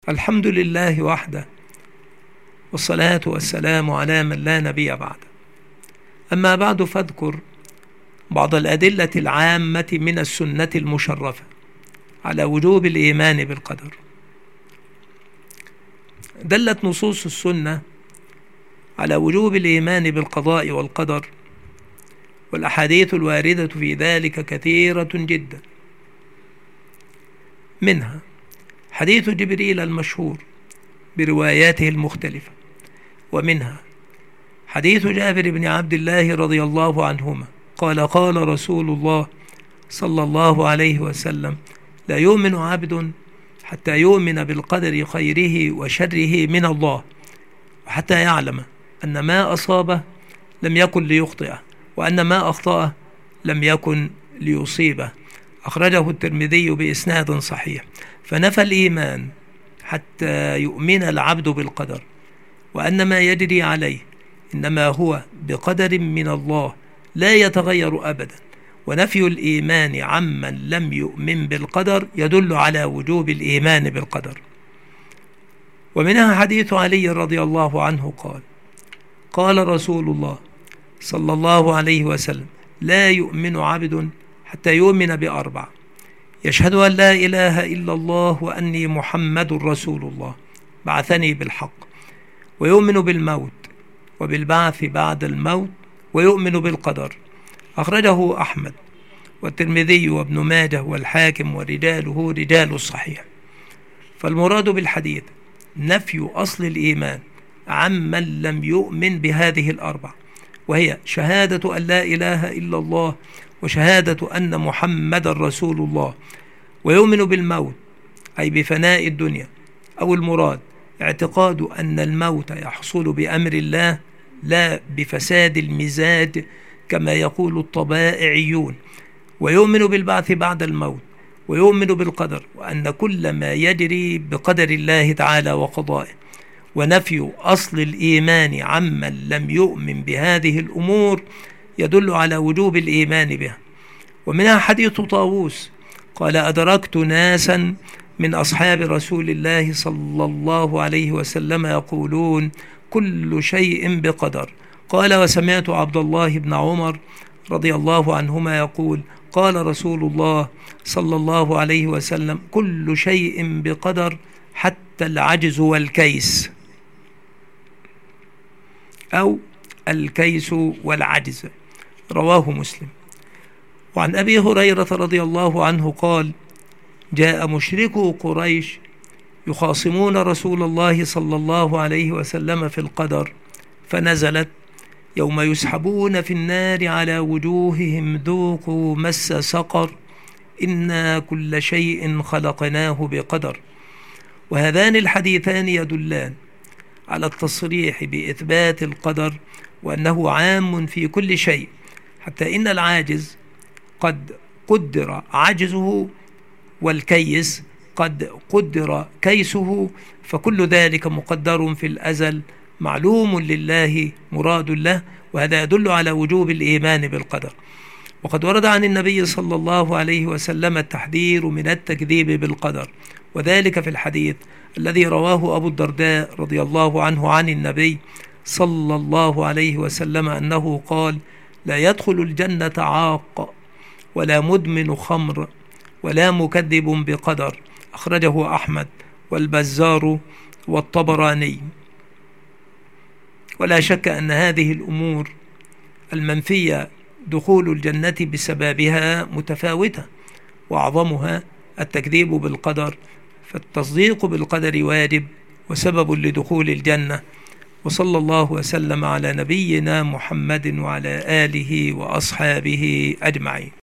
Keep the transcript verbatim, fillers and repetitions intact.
الحمد لله وحده، والصلاة والسلام على من لا نبي بعده. أما بعد، فاذكر بعض الأدلة العامة من السنة المشرفة على وجوب الإيمان بالقدر. دلت نصوص السنة على وجوب الإيمان بالقضاء والقدر، والأحاديث الواردة في ذلك كثيرة جدا. منها حديث جبريل المشهور برواياته المختلفة، ومنها حديث جابر بن عبد الله رضي الله عنهما قال قال رسول الله صلى الله عليه وسلم: لا يؤمن عبد حتى يؤمن بالقدر خيره وشره من الله، وحتى يعلم أن ما أصابه لم يكن ليخطئه، وأن ما أخطأه لم يكن ليصيبه. أخرجه الترمذي بإسناد صحيح. فنفى الإيمان حتى يؤمن العبد بالقدر، وأن ما يجري عليه إنما هو بقدر من الله لا يتغير أبدا. ونفي الإيمان عمن لم يؤمن بالقدر يدل على وجوب الإيمان بالقدر. ومنها حديث علي رضي الله عنه قال قال رسول الله صلى الله عليه وسلم: لا يؤمن عبد حتى يؤمن بأربع: يشهد أن لا إله إلا الله وأني محمد رسول الله بعثني بالحق، ويؤمن بالموت وبالبعث بعد الموت، ويؤمن بالقدر. أخرجه أحمد والترمذي وابن ماجه والحاكم، ورجاله رجال الصحيح. فالمراد بالحديث نفي أصل الإيمان عمن لم يؤمن بهذه الأربع، وهي شهادة أن لا إله إلا الله، وشهادة أن محمد رسول الله، ويؤمن بالموت أي بفناء الدنيا، أو المراد اعتقاد أن الموت يحصل بأمر الله لا بفساد المزاج كما يقول الطبائعيون، ويؤمن بالبعث بعد الموت، ويؤمن بالقدر، وأن كل ما يجري بقدر الله تعالى وقضائه. ونفي أصل الإيمان عمن لم يؤمن بهذه الأمور يدل على وجوب الإيمان بها. ومنها حديث طاووس قال: أدركت ناسا من أصحاب رسول الله صلى الله عليه وسلم يقولون: كل شيء بقدر. قال: وسمعت عبد الله بن عمر رضي الله عنهما يقول: قال رسول الله صلى الله عليه وسلم: كل شيء بقدر حتى العجز والكيس، أو الكيس والعجز. رواه مسلم. وعن أبي هريرة رضي الله عنه قال: جاء مشركو قريش يخاصمون رسول الله صلى الله عليه وسلم في القدر، فنزلت: يوم يسحبون في النار على وجوههم ذوقوا مس سقر إنا كل شيء خلقناه بقدر. وهذان الحديثان يدلان على التصريح بإثبات القدر، وأنه عام في كل شيء، حتى إن العاجز قد قدر عجزه، والكيس قد قدر كيسه، فكل ذلك مقدر في الأزل معلوم لله مراد له. وهذا يدل على وجوب الإيمان بالقدر. وقد ورد عن النبي صلى الله عليه وسلم التحذير من التكذيب بالقدر، وذلك في الحديث الذي رواه أبو الدرداء رضي الله عنه عن النبي صلى الله عليه وسلم أنه قال: لا يدخل الجنة عاق، ولا مدمن خمر، ولا مكذب بقدر. أخرجه أحمد والبزار والطبراني. ولا شك أن هذه الأمور المنفية دخول الجنة بسببها متفاوتة، وأعظمها التكذيب بالقدر، فالتصديق بالقدر واجب وسبب لدخول الجنة. وصلى الله وسلم على نبينا محمد وعلى آله وأصحابه أجمعين.